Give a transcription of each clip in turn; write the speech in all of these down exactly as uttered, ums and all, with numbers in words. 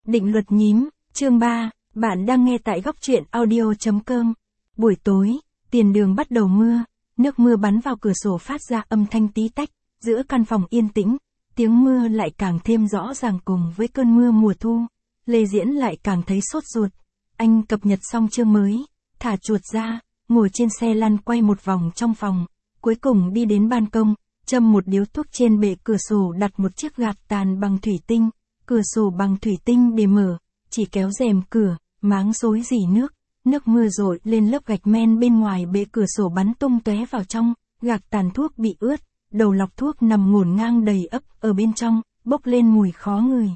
Định luật nhím, chương ba, bạn đang nghe tại góc truyện audio chấm com. Buổi tối, tiền đường bắt đầu mưa, nước mưa bắn vào cửa sổ phát ra âm thanh tí tách, giữa căn phòng yên tĩnh, tiếng mưa lại càng thêm rõ ràng cùng với cơn mưa mùa thu. Lê Diễn lại càng thấy sốt ruột. Anh cập nhật xong chương mới, thả chuột ra, ngồi trên xe lăn quay một vòng trong phòng, cuối cùng đi đến ban công, châm một điếu thuốc trên bệ cửa sổ đặt một chiếc gạt tàn bằng thủy tinh. Cửa sổ bằng thủy tinh để mở, chỉ kéo rèm cửa, máng xối rỉ nước, nước mưa rội lên lớp gạch men bên ngoài bệ cửa sổ bắn tung tóe vào trong, gạt tàn thuốc bị ướt, đầu lọc thuốc nằm ngổn ngang đầy ấp ở bên trong, bốc lên mùi khó ngửi.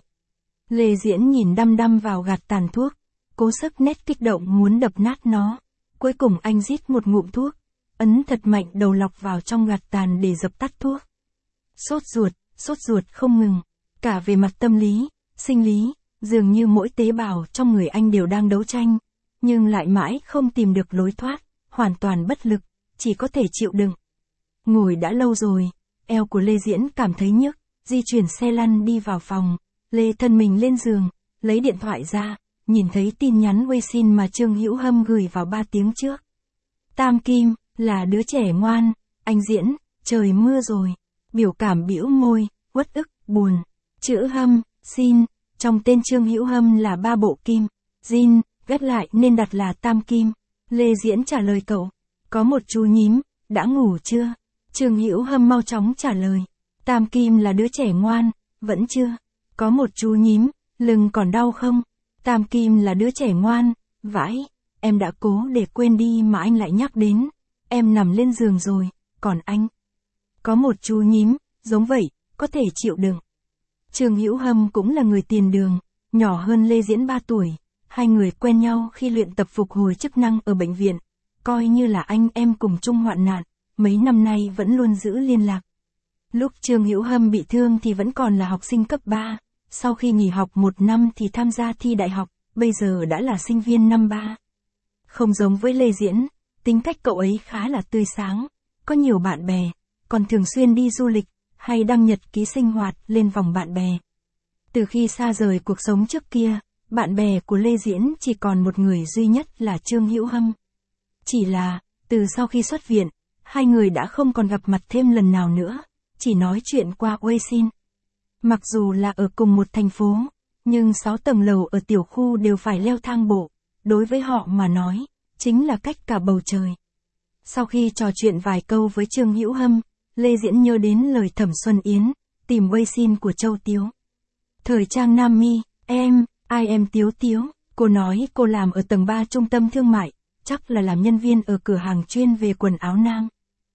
Lê Diễn nhìn đăm đăm vào gạt tàn thuốc, cố sức nét kích động muốn đập nát nó. Cuối cùng anh rít một ngụm thuốc, ấn thật mạnh đầu lọc vào trong gạt tàn để dập tắt thuốc. Sốt ruột, sốt ruột không ngừng. Cả về mặt tâm lý, sinh lý, dường như mỗi tế bào trong người anh đều đang đấu tranh, nhưng lại mãi không tìm được lối thoát, hoàn toàn bất lực, chỉ có thể chịu đựng. Ngồi đã lâu rồi, eo của Lê Diễn cảm thấy nhức, di chuyển xe lăn đi vào phòng, Lê thân mình lên giường, lấy điện thoại ra, nhìn thấy tin nhắn WeChat mà Trương Hữu Hâm gửi vào ba tiếng trước. Tam Kim, là đứa trẻ ngoan, anh Diễn, trời mưa rồi, biểu cảm bĩu môi, uất ức, buồn. Chữ Hâm, xin, trong tên Trương Hữu Hâm là ba bộ kim, Jin, ghép lại nên đặt là Tam Kim. Lê Diễn trả lời cậu, có một chú nhím, đã ngủ chưa? Trương Hữu Hâm mau chóng trả lời, Tam Kim là đứa trẻ ngoan, vẫn chưa? Có một chú nhím, lưng còn đau không? Tam Kim là đứa trẻ ngoan, vãi, em đã cố để quên đi mà anh lại nhắc đến, em nằm lên giường rồi, còn anh? Có một chú nhím, giống vậy, có thể chịu đựng. Trương Hữu Hâm cũng là người tiền đường, nhỏ hơn Lê Diễn ba tuổi, hai người quen nhau khi luyện tập phục hồi chức năng ở bệnh viện, coi như là anh em cùng chung hoạn nạn, mấy năm nay vẫn luôn giữ liên lạc. Lúc Trương Hữu Hâm bị thương thì vẫn còn là học sinh cấp ba, sau khi nghỉ học một năm thì tham gia thi đại học, bây giờ đã là sinh viên năm ba. Không giống với Lê Diễn, tính cách cậu ấy khá là tươi sáng, có nhiều bạn bè, còn thường xuyên đi du lịch, hay đăng nhật ký sinh hoạt lên vòng bạn bè. Từ khi xa rời cuộc sống trước kia, bạn bè của Lê Diễn chỉ còn một người duy nhất là Trương Hữu Hâm. Chỉ là, từ sau khi xuất viện, hai người đã không còn gặp mặt thêm lần nào nữa, chỉ nói chuyện qua WeChat. Mặc dù là ở cùng một thành phố, nhưng sáu tầng lầu ở tiểu khu đều phải leo thang bộ, đối với họ mà nói, chính là cách cả bầu trời. Sau khi trò chuyện vài câu với Trương Hữu Hâm, Lê Diễn nhớ đến lời Thẩm Xuân Yến, tìm WeChat của Châu Tiếu. Thời trang Nam Mi, em, ai em Tiếu Tiếu, cô nói cô làm ở tầng ba trung tâm thương mại, chắc là làm nhân viên ở cửa hàng chuyên về quần áo nam.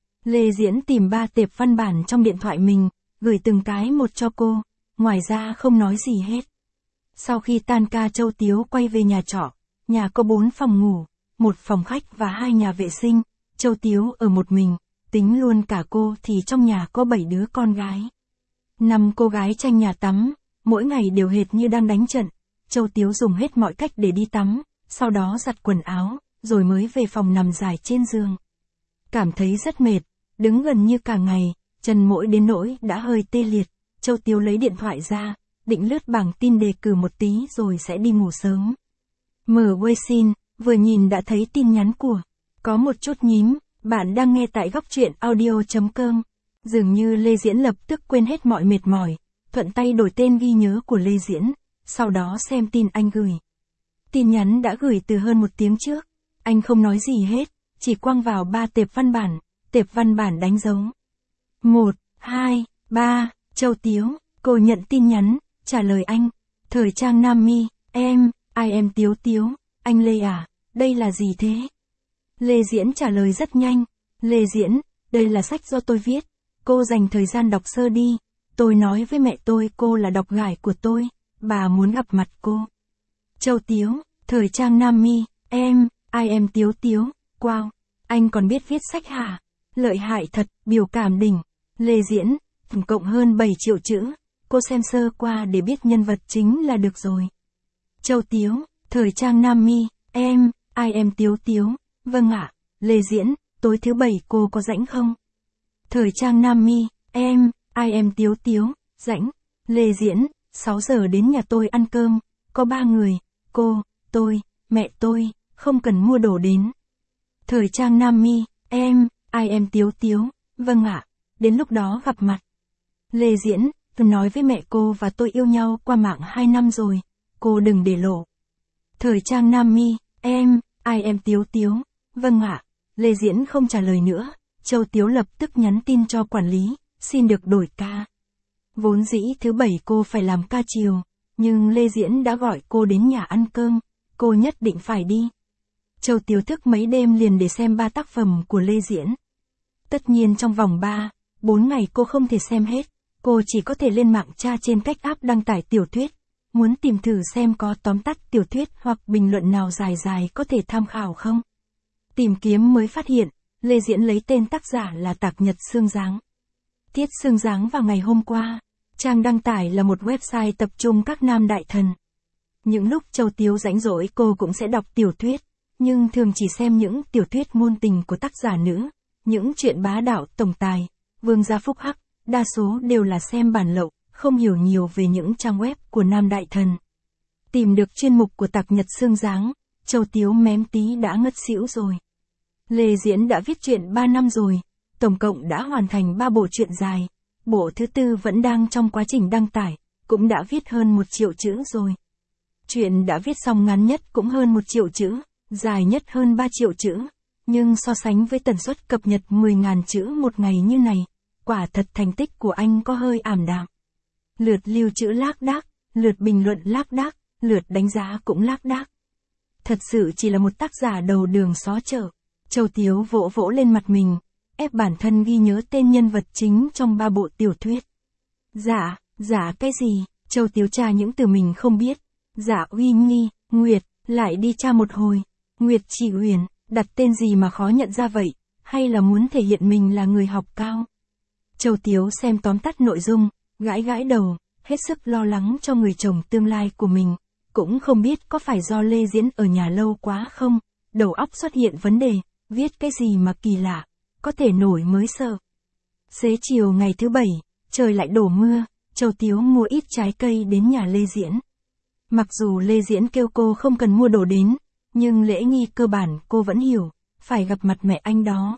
Lê Diễn tìm ba tệp văn bản trong điện thoại mình, gửi từng cái một cho cô, ngoài ra không nói gì hết. Sau khi tan ca Châu Tiếu quay về nhà trọ, nhà có bốn phòng ngủ, một phòng khách và hai nhà vệ sinh, Châu Tiếu ở một mình. Tính luôn cả cô thì trong nhà có bảy đứa con gái. Năm cô gái tranh nhà tắm, mỗi ngày đều hệt như đang đánh trận. Châu Tiếu dùng hết mọi cách để đi tắm, sau đó giặt quần áo, rồi mới về phòng nằm dài trên giường. Cảm thấy rất mệt, đứng gần như cả ngày, chân mỗi đến nỗi đã hơi tê liệt. Châu Tiếu lấy điện thoại ra, định lướt bảng tin đề cử một tí rồi sẽ đi ngủ sớm. Mở WeChat, vừa nhìn đã thấy tin nhắn của, có một chút nhím. Bạn đang nghe tại góc truyện audio chấm com. Dường như Lê Diễn lập tức quên hết mọi mệt mỏi, thuận tay đổi tên ghi nhớ của Lê Diễn, sau đó xem tin anh gửi. Tin nhắn đã gửi từ hơn một tiếng trước, anh không nói gì hết, chỉ quăng vào ba tệp văn bản, tệp văn bản đánh dấu. một, hai, ba, Châu Tiếu, cô nhận tin nhắn, trả lời anh, thời trang Nam Mi, em, ai em Tiếu Tiếu, anh Lê à, đây là gì thế? Lê Diễn trả lời rất nhanh, Lê Diễn, đây là sách do tôi viết, cô dành thời gian đọc sơ đi, tôi nói với mẹ tôi cô là độc gải của tôi, bà muốn gặp mặt cô. Châu Tiếu, thời trang Nam Mi, em, ai em Tiếu Tiếu, wow, anh còn biết viết sách hả? Lợi hại thật, biểu cảm đỉnh. Lê Diễn, tổng cộng hơn bảy triệu chữ, cô xem sơ qua để biết nhân vật chính là được rồi. Châu Tiếu, thời trang Nam Mi, em, ai em Tiếu Tiếu. Vâng ạ, Lê Diễn, tối thứ bảy cô có rảnh không? Thời trang Nam Mi, em, ai em Tiếu Tiếu, rảnh. Lê Diễn, sáu giờ đến nhà tôi ăn cơm, có ba người, cô, tôi, mẹ tôi, không cần mua đồ đến. Thời trang Nam Mi, em, ai em Tiếu Tiếu, vâng ạ, đến lúc đó gặp mặt. Lê Diễn, tôi nói với mẹ cô và tôi yêu nhau qua mạng hai năm rồi, cô đừng để lộ. Thời trang Nam Mi, em, ai em Tiếu Tiếu, vâng ạ, Lê Diễn không trả lời nữa, Châu Tiếu lập tức nhắn tin cho quản lý, xin được đổi ca. Vốn dĩ thứ bảy cô phải làm ca chiều, nhưng Lê Diễn đã gọi cô đến nhà ăn cơm, cô nhất định phải đi. Châu Tiếu thức mấy đêm liền để xem ba tác phẩm của Lê Diễn. Tất nhiên trong vòng ba, bốn ngày cô không thể xem hết, cô chỉ có thể lên mạng tra trên cách app đăng tải tiểu thuyết, muốn tìm thử xem có tóm tắt tiểu thuyết hoặc bình luận nào dài dài có thể tham khảo không. Tìm kiếm mới phát hiện, Lê Diễn lấy tên tác giả là Tạc Nhật Sương Giáng. Tiết Sương Giáng vào ngày hôm qua, trang đăng tải là một website tập trung các nam đại thần. Những lúc Châu Tiếu rảnh rỗi cô cũng sẽ đọc tiểu thuyết, nhưng thường chỉ xem những tiểu thuyết ngôn tình của tác giả nữ, những chuyện bá đạo tổng tài, vương gia phúc hắc, đa số đều là xem bản lậu, không hiểu nhiều về những trang web của nam đại thần. Tìm được chuyên mục của Tạc Nhật Sương Giáng, Châu Tiếu mém tí đã ngất xỉu rồi. Lê Diễn đã viết truyện ba năm rồi, tổng cộng đã hoàn thành ba bộ truyện dài, bộ thứ tư vẫn đang trong quá trình đăng tải, cũng đã viết hơn một triệu chữ rồi. Truyện đã viết xong ngắn nhất cũng hơn một triệu chữ, dài nhất hơn ba triệu chữ, nhưng so sánh với tần suất cập nhật mười nghìn chữ một ngày như này, quả thật thành tích của anh có hơi ảm đạm. Lượt lưu trữ lác đác, lượt bình luận lác đác, lượt đánh giá cũng lác đác. Thật sự chỉ là một tác giả đầu đường xó chợ. Châu Tiếu vỗ vỗ lên mặt mình, ép bản thân ghi nhớ tên nhân vật chính trong ba bộ tiểu thuyết. Dạ, dạ cái gì? Châu Tiếu tra những từ mình không biết. Dạ Uy Nghi, Nguyệt, lại đi tra một hồi. Nguyệt Chỉ Uyển, đặt tên gì mà khó nhận ra vậy, hay là muốn thể hiện mình là người học cao? Châu Tiếu xem tóm tắt nội dung, gãi gãi đầu, hết sức lo lắng cho người chồng tương lai của mình, cũng không biết có phải do Lê Diễn ở nhà lâu quá không, đầu óc xuất hiện vấn đề, viết cái gì mà kỳ lạ, có thể nổi mới sợ. Xế chiều ngày thứ bảy, trời lại đổ mưa, Châu Tiếu mua ít trái cây đến nhà Lê Diễn. Mặc dù Lê Diễn kêu cô không cần mua đồ đến, nhưng lễ nghi cơ bản cô vẫn hiểu, phải gặp mặt mẹ anh đó.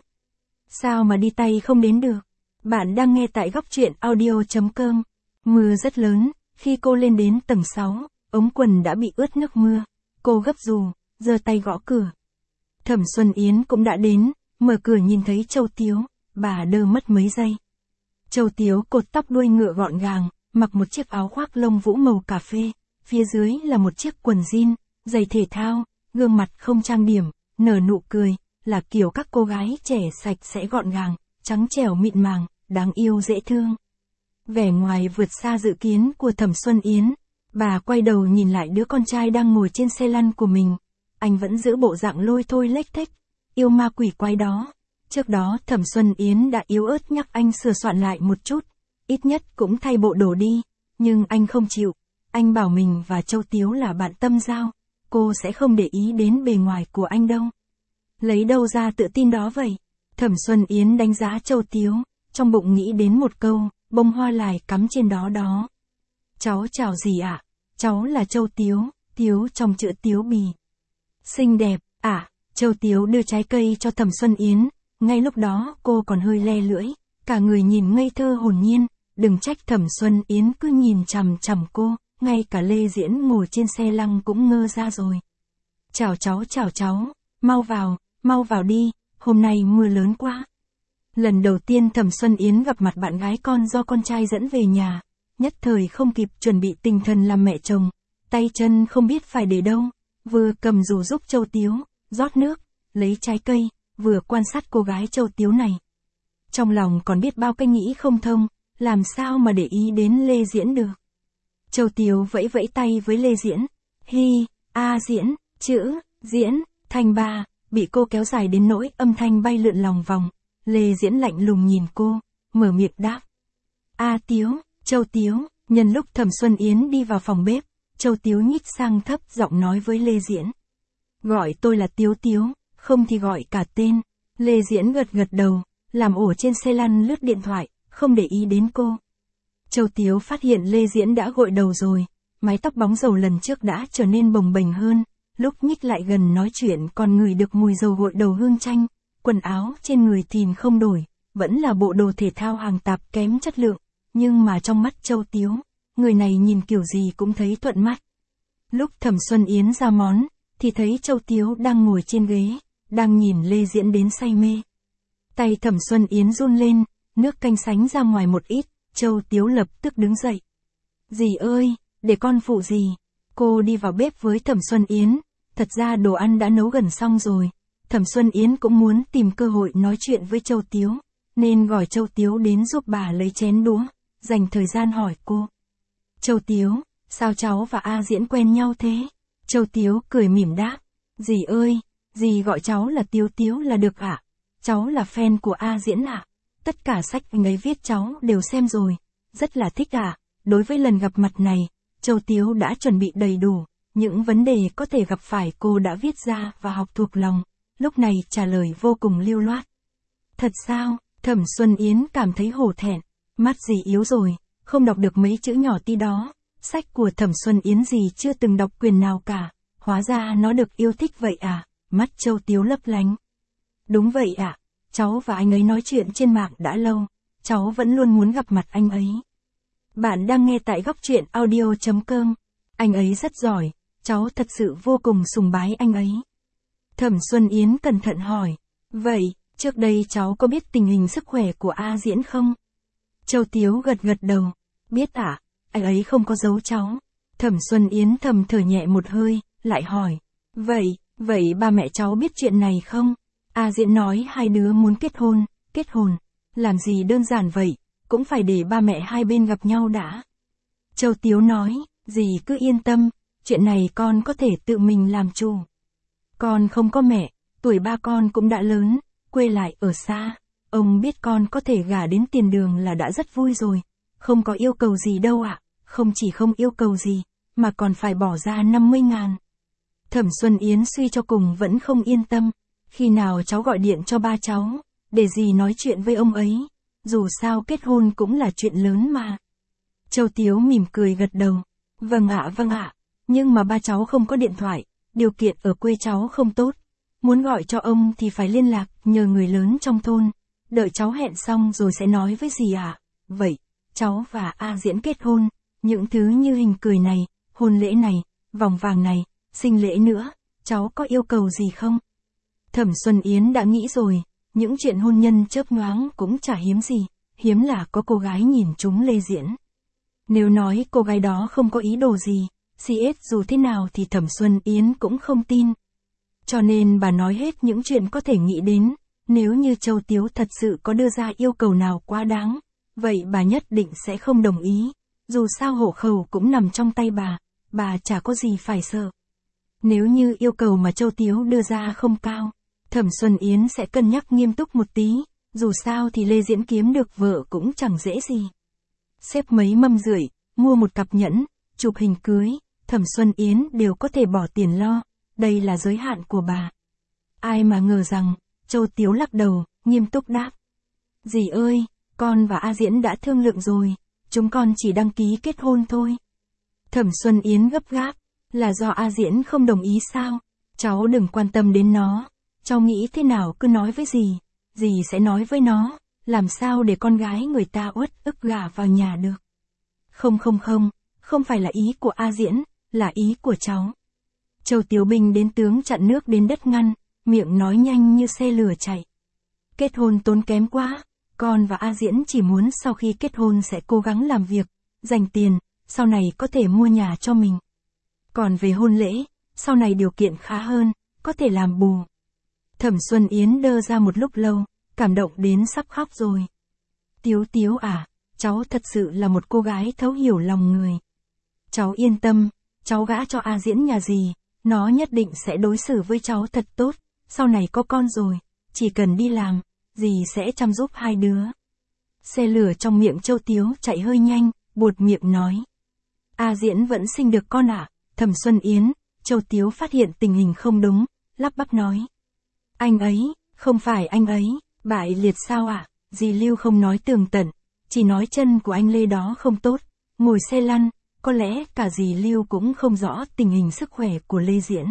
Sao mà đi tay không đến được? Bạn đang nghe tại góc truyện audio chấm com. Mưa rất lớn, khi cô lên đến tầng sáu, ống quần đã bị ướt nước mưa. Cô gấp dù, giơ tay gõ cửa. Thẩm Xuân Yến cũng đã đến, mở cửa nhìn thấy Châu Tiếu, bà đơ mất mấy giây. Châu Tiếu cột tóc đuôi ngựa gọn gàng, mặc một chiếc áo khoác lông vũ màu cà phê, phía dưới là một chiếc quần jean, giày thể thao, gương mặt không trang điểm, nở nụ cười, là kiểu các cô gái trẻ sạch sẽ gọn gàng, trắng trẻo mịn màng, đáng yêu dễ thương. Vẻ ngoài vượt xa dự kiến của Thẩm Xuân Yến, bà quay đầu nhìn lại đứa con trai đang ngồi trên xe lăn của mình. Anh vẫn giữ bộ dạng lôi thôi lếch thếch, yêu ma quỷ quái đó. Trước đó Thẩm Xuân Yến đã yếu ớt nhắc anh sửa soạn lại một chút, ít nhất cũng thay bộ đồ đi, nhưng anh không chịu. Anh bảo mình và Châu Tiếu là bạn tâm giao, cô sẽ không để ý đến bề ngoài của anh đâu. Lấy đâu ra tự tin đó vậy? Thẩm Xuân Yến đánh giá Châu Tiếu, trong bụng nghĩ đến một câu, bông hoa lài cắm trên đó đó. Cháu chào gì ạ? À? Cháu là Châu Tiếu, Tiếu trong chữ Tiếu Bì. Xinh đẹp, à? Châu Tiếu đưa trái cây cho Thẩm Xuân Yến, ngay lúc đó cô còn hơi le lưỡi, cả người nhìn ngây thơ hồn nhiên, đừng trách Thẩm Xuân Yến cứ nhìn chằm chằm cô, ngay cả Lê Diễn ngồi trên xe lăng cũng ngơ ra rồi. Chào cháu chào cháu, mau vào, mau vào đi, hôm nay mưa lớn quá. Lần đầu tiên Thẩm Xuân Yến gặp mặt bạn gái con do con trai dẫn về nhà, nhất thời không kịp chuẩn bị tinh thần làm mẹ chồng, tay chân không biết phải để đâu, vừa cầm dù giúp Châu Tiếu, rót nước, lấy trái cây, vừa quan sát cô gái Châu Tiếu này. Trong lòng còn biết bao cái nghĩ không thông, làm sao mà để ý đến Lê Diễn được. Châu Tiếu vẫy vẫy tay với Lê Diễn, hi, a Diễn, chữ, Diễn, thanh ba, bị cô kéo dài đến nỗi âm thanh bay lượn lòng vòng. Lê Diễn lạnh lùng nhìn cô, mở miệng đáp. A Tiếu, Châu Tiếu, nhân lúc Thẩm Xuân Yến đi vào phòng bếp, Châu Tiếu nhích sang thấp giọng nói với Lê Diễn. Gọi tôi là Tiếu Tiếu, không thì gọi cả tên. Lê Diễn gật gật đầu, làm ổ trên xe lăn lướt điện thoại, không để ý đến cô. Châu Tiếu phát hiện Lê Diễn đã gội đầu rồi, Mái tóc bóng dầu lần trước đã trở nên bồng bềnh hơn, lúc nhích lại gần nói chuyện còn ngửi được mùi dầu gội đầu hương chanh, quần áo trên người thìn không đổi, vẫn là bộ đồ thể thao hàng tạp kém chất lượng, nhưng mà trong mắt Châu Tiếu, người này nhìn kiểu gì cũng thấy thuận mắt. Lúc Thẩm Xuân Yến ra món, thì thấy Châu Tiếu đang ngồi trên ghế, đang nhìn Lê Diễn đến say mê. Tay Thẩm Xuân Yến run lên, nước canh sánh ra ngoài một ít, Châu Tiếu lập tức đứng dậy. Dì ơi, để con phụ dì. Cô đi vào bếp với Thẩm Xuân Yến, thật ra đồ ăn đã nấu gần xong rồi. Thẩm Xuân Yến cũng muốn tìm cơ hội nói chuyện với Châu Tiếu, nên gọi Châu Tiếu đến giúp bà lấy chén đũa, dành thời gian hỏi cô. Châu Tiếu, sao cháu và A Diễn quen nhau thế? Châu Tiếu cười mỉm đáp. Dì ơi, dì gọi cháu là Tiếu Tiếu là được ạ. À? Cháu là fan của A Diễn ạ. À? Tất cả sách anh ấy viết cháu đều xem rồi, rất là thích ạ. À? Đối với lần gặp mặt này, Châu Tiếu đã chuẩn bị đầy đủ, những vấn đề có thể gặp phải cô đã viết ra và học thuộc lòng, lúc này trả lời vô cùng lưu loát. Thật sao? Thẩm Xuân Yến cảm thấy hổ thẹn, mắt dì yếu rồi, không đọc được mấy chữ nhỏ tí đó, sách của Thẩm Xuân Yến dì chưa từng đọc quyển nào cả, hóa ra nó được yêu thích vậy à, mắt Châu Tiếu lấp lánh. Đúng vậy ạ, à, cháu và anh ấy nói chuyện trên mạng đã lâu, cháu vẫn luôn muốn gặp mặt anh ấy. Bạn đang nghe tại góc truyện audio chấm com. Anh ấy rất giỏi, cháu thật sự vô cùng sùng bái anh ấy. Thẩm Xuân Yến cẩn thận hỏi, vậy, trước đây cháu có biết tình hình sức khỏe của A Diễn không? Châu Tiếu gật gật đầu, biết ạ, à, anh ấy không có giấu cháu. Thẩm Xuân Yến thầm thở nhẹ một hơi, lại hỏi, vậy, vậy ba mẹ cháu biết chuyện này không? A Diễn nói hai đứa muốn kết hôn, kết hôn, làm gì đơn giản vậy, cũng phải để ba mẹ hai bên gặp nhau đã. Châu Tiếu nói, dì cứ yên tâm, chuyện này con có thể tự mình làm chủ. Con không có mẹ, tuổi ba con cũng đã lớn, quê lại ở xa, ông biết con có thể gả đến tiền đường là đã rất vui rồi, không có yêu cầu gì đâu ạ, à. Không chỉ không yêu cầu gì, mà còn phải bỏ ra năm mươi ngàn. Thẩm Xuân Yến suy cho cùng vẫn không yên tâm, khi nào cháu gọi điện cho ba cháu, để dì nói chuyện với ông ấy, dù sao kết hôn cũng là chuyện lớn mà. Châu Tiếu mỉm cười gật đầu, vâng ạ vâng ạ, nhưng mà ba cháu không có điện thoại, điều kiện ở quê cháu không tốt, muốn gọi cho ông thì phải liên lạc nhờ người lớn trong thôn, đợi cháu hẹn xong rồi sẽ nói với dì ạ. À. Vậy, cháu và A Diễn kết hôn, những thứ như hình cười này, hôn lễ này, vòng vàng này, sinh lễ nữa, cháu có yêu cầu gì không? Thẩm Xuân Yến đã nghĩ rồi, những chuyện hôn nhân chớp nhoáng cũng chả hiếm gì, hiếm là có cô gái nhìn trúng Lê Diễn. Nếu nói cô gái đó không có ý đồ gì, xê ét dù thế nào thì Thẩm Xuân Yến cũng không tin. Cho nên bà nói hết những chuyện có thể nghĩ đến, nếu như Châu Tiếu thật sự có đưa ra yêu cầu nào quá đáng, vậy bà nhất định sẽ không đồng ý, dù sao hộ khẩu cũng nằm trong tay bà, bà chả có gì phải sợ. Nếu như yêu cầu mà Châu Tiếu đưa ra không cao, Thẩm Xuân Yến sẽ cân nhắc nghiêm túc một tí, dù sao thì Lê Diễn kiếm được vợ cũng chẳng dễ gì. Xếp mấy mâm rưỡi, mua một cặp nhẫn, chụp hình cưới, Thẩm Xuân Yến đều có thể bỏ tiền lo, đây là giới hạn của bà. Ai mà ngờ rằng, Châu Tiếu lắc đầu, nghiêm túc đáp. Dì ơi, con và A Diễn đã thương lượng rồi, chúng con chỉ đăng ký kết hôn thôi. Thẩm Xuân Yến gấp gáp, là do A Diễn không đồng ý sao? Cháu đừng quan tâm đến nó, cháu nghĩ thế nào cứ nói với dì, dì sẽ nói với nó, làm sao để con gái người ta uất ức gả vào nhà được. Không không không, không phải là ý của A Diễn, là ý của cháu. Châu Tiếu Bình đến tướng chặn nước đến đất ngăn, miệng nói nhanh như xe lửa chạy. Kết hôn tốn kém quá, con và A Diễn chỉ muốn sau khi kết hôn sẽ cố gắng làm việc, dành tiền, sau này có thể mua nhà cho mình. Còn về hôn lễ, sau này điều kiện khá hơn, có thể làm bù. Thẩm Xuân Yến đơ ra một lúc lâu, cảm động đến sắp khóc rồi. Tiếu Tiếu à, cháu thật sự là một cô gái thấu hiểu lòng người. Cháu yên tâm, cháu gả cho A Diễn nhà dì, nó nhất định sẽ đối xử với cháu thật tốt, sau này có con rồi, chỉ cần đi làm, dì sẽ chăm giúp hai đứa. Xe lửa trong miệng Châu Tiếu chạy hơi nhanh, buột miệng nói. A Diễn vẫn sinh được con ạ, à? Thẩm Xuân Yến, Châu Tiếu phát hiện tình hình không đúng, lắp bắp nói. Anh ấy, không phải anh ấy, bại liệt sao ạ, à? Dì Lưu không nói tường tận, chỉ nói chân của anh Lê đó không tốt, ngồi xe lăn, có lẽ cả dì Lưu cũng không rõ tình hình sức khỏe của Lê Diễn.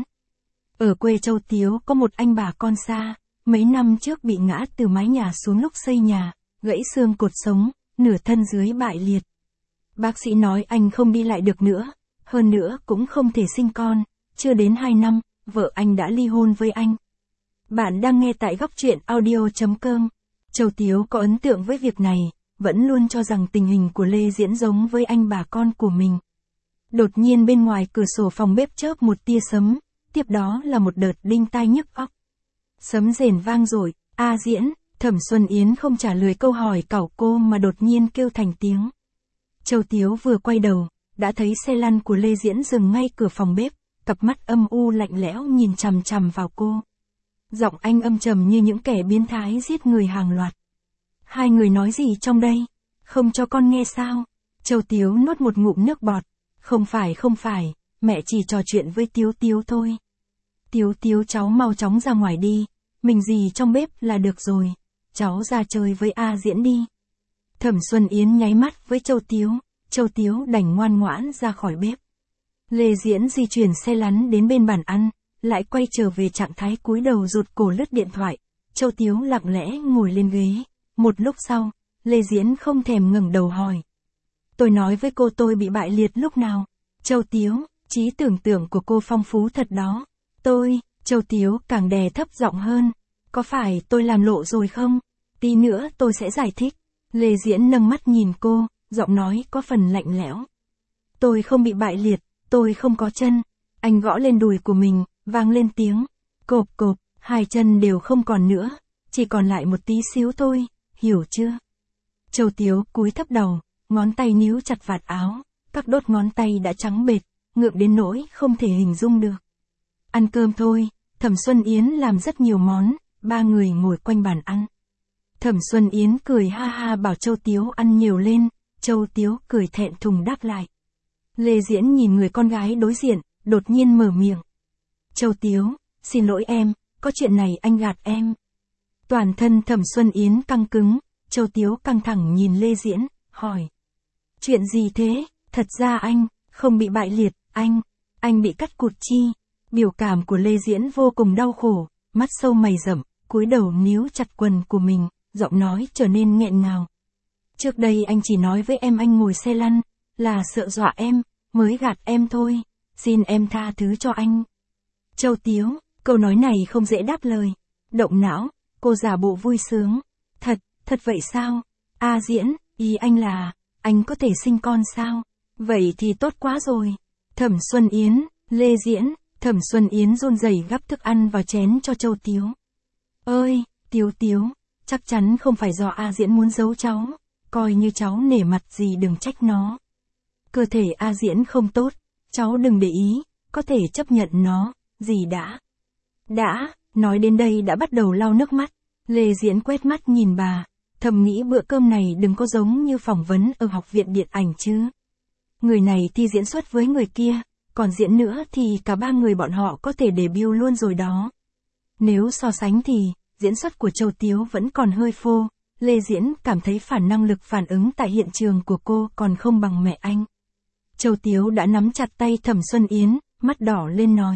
Ở quê Châu Tiếu có một anh bà con xa, mấy năm trước bị ngã từ mái nhà xuống lúc xây nhà, gãy xương cột sống, nửa thân dưới bại liệt. Bác sĩ nói anh không đi lại được nữa, hơn nữa cũng không thể sinh con, chưa đến hai năm, vợ anh đã ly hôn với anh. Bạn đang nghe tại góc truyện audio chấm com. Châu Tiếu có ấn tượng với việc này, vẫn luôn cho rằng tình hình của Lê Diễn giống với anh bà con của mình. Đột nhiên bên ngoài cửa sổ phòng bếp chớp một tia sấm, tiếp đó là một đợt đinh tai nhức óc. Sấm rền vang rồi, a Diễn, Thẩm Xuân Yến không trả lời câu hỏi cẩu cô mà đột nhiên kêu thành tiếng. Châu Tiếu vừa quay đầu, đã thấy xe lăn của Lê Diễn dừng ngay cửa phòng bếp, cặp mắt âm u lạnh lẽo nhìn chằm chằm vào cô. Giọng anh âm trầm như những kẻ biến thái giết người hàng loạt. Hai người nói gì trong đây? Không cho con nghe sao? Châu Tiếu nuốt một ngụm nước bọt. Không phải không phải, mẹ chỉ trò chuyện với Tiếu Tiếu thôi. Tiếu Tiếu cháu mau chóng ra ngoài đi, mình gì trong bếp là được rồi, cháu ra chơi với A Diễn đi. Thẩm Xuân Yến nháy mắt với Châu Tiếu, Châu Tiếu đành ngoan ngoãn ra khỏi bếp. Lê Diễn di chuyển xe lăn đến bên bàn ăn, lại quay trở về trạng thái cúi đầu rụt cổ lướt điện thoại. Châu Tiếu lặng lẽ ngồi lên ghế. Một lúc sau, Lê Diễn không thèm ngẩng đầu hỏi. Tôi nói với cô tôi bị bại liệt lúc nào? Châu Tiếu, trí tưởng tượng của cô phong phú thật đó. Tôi, Châu Tiếu càng đè thấp giọng hơn. Có phải tôi làm lộ rồi không? Tí nữa tôi sẽ giải thích. Lê Diễn nâng mắt nhìn cô, giọng nói có phần lạnh lẽo. Tôi không bị bại liệt, tôi không có chân. Anh gõ lên đùi của mình, vang lên tiếng. Cộp cộp, hai chân đều không còn nữa, chỉ còn lại một tí xíu thôi, hiểu chưa? Châu Tiếu cúi thấp đầu, ngón tay níu chặt vạt áo, các đốt ngón tay đã trắng bệch, ngượng đến nỗi không thể hình dung được. Ăn cơm thôi, Thẩm Xuân Yến làm rất nhiều món, ba người ngồi quanh bàn ăn. Thẩm Xuân Yến cười ha ha bảo Châu Tiếu ăn nhiều lên, Châu Tiếu cười thẹn thùng đáp lại. Lê Diễn nhìn người con gái đối diện, đột nhiên mở miệng. Châu Tiếu, xin lỗi em, có chuyện này anh gạt em. Toàn thân Thẩm Xuân Yến căng cứng, Châu Tiếu căng thẳng nhìn Lê Diễn, hỏi. Chuyện gì thế? Thật ra anh, không bị bại liệt, anh, anh bị cắt cụt chi. Biểu cảm của Lê Diễn vô cùng đau khổ, mắt sâu mày rậm, cúi đầu níu chặt quần của mình, giọng nói trở nên nghẹn ngào. Trước đây anh chỉ nói với em anh ngồi xe lăn, là sợ dọa em, mới gạt em thôi, xin em tha thứ cho anh. Châu Tiếu, câu nói này không dễ đáp lời. Động não, cô giả bộ vui sướng. Thật, thật vậy sao? A Diễn, ý anh là, anh có thể sinh con sao? Vậy thì tốt quá rồi. Thẩm Xuân Yến, Lê Diễn, Thẩm Xuân Yến run rẩy gắp thức ăn vào chén cho Châu Tiếu. Ơi, Tiếu Tiếu, chắc chắn không phải do A Diễn muốn giấu cháu, coi như cháu nể mặt gì đừng trách nó. Cơ thể A Diễn không tốt, cháu đừng để ý, có thể chấp nhận nó, gì đã. Đã, nói đến đây đã bắt đầu lau nước mắt, Lê Diễn quét mắt nhìn bà, thầm nghĩ bữa cơm này đừng có giống như phỏng vấn ở học viện điện ảnh chứ. Người này thi diễn xuất với người kia, còn diễn nữa thì cả ba người bọn họ có thể debut luôn rồi đó. Nếu so sánh thì, diễn xuất của Châu Tiếu vẫn còn hơi phô, Lê Diễn cảm thấy phản năng lực phản ứng tại hiện trường của cô còn không bằng mẹ anh. Châu Tiếu đã nắm chặt tay Thẩm Xuân Yến, mắt đỏ lên nói.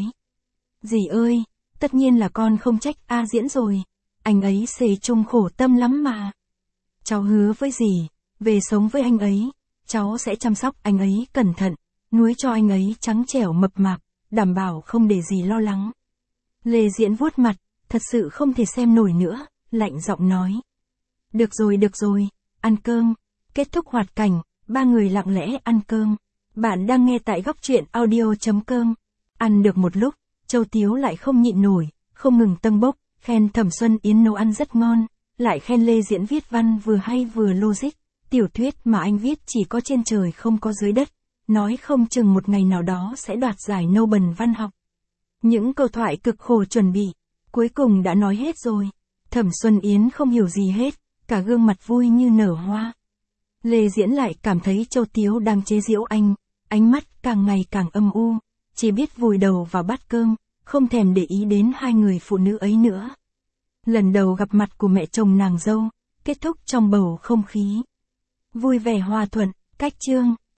Dì ơi, tất nhiên là con không trách A Diễn rồi, anh ấy xề chung khổ tâm lắm mà. Cháu hứa với dì, về sống với anh ấy, cháu sẽ chăm sóc anh ấy cẩn thận, nuôi cho anh ấy trắng trẻo mập mạp, đảm bảo không để dì lo lắng. Lê Diễn vuốt mặt, thật sự không thể xem nổi nữa, lạnh giọng nói. Được rồi được rồi, ăn cơm. Kết thúc hoạt cảnh, ba người lặng lẽ ăn cơm. Bạn đang nghe tại góc truyện audio chấm com. Ăn được một lúc, Châu Tiếu lại không nhịn nổi, không ngừng tâng bốc, khen Thẩm Xuân Yến nấu ăn rất ngon, lại khen Lê Diễn viết văn vừa hay vừa logic, tiểu thuyết mà anh viết chỉ có trên trời không có dưới đất, nói không chừng một ngày nào đó sẽ đoạt giải Nobel văn học. Những câu thoại cực khổ chuẩn bị, cuối cùng đã nói hết rồi. Thẩm Xuân Yến không hiểu gì hết, cả gương mặt vui như nở hoa. Lê Diễn lại cảm thấy Châu Tiếu đang chế giễu anh, ánh mắt càng ngày càng âm u, chỉ biết vùi đầu vào bát cơm, không thèm để ý đến hai người phụ nữ ấy nữa. Lần đầu gặp mặt của mẹ chồng nàng dâu, kết thúc trong bầu không khí vui vẻ hòa thuận. Cách chương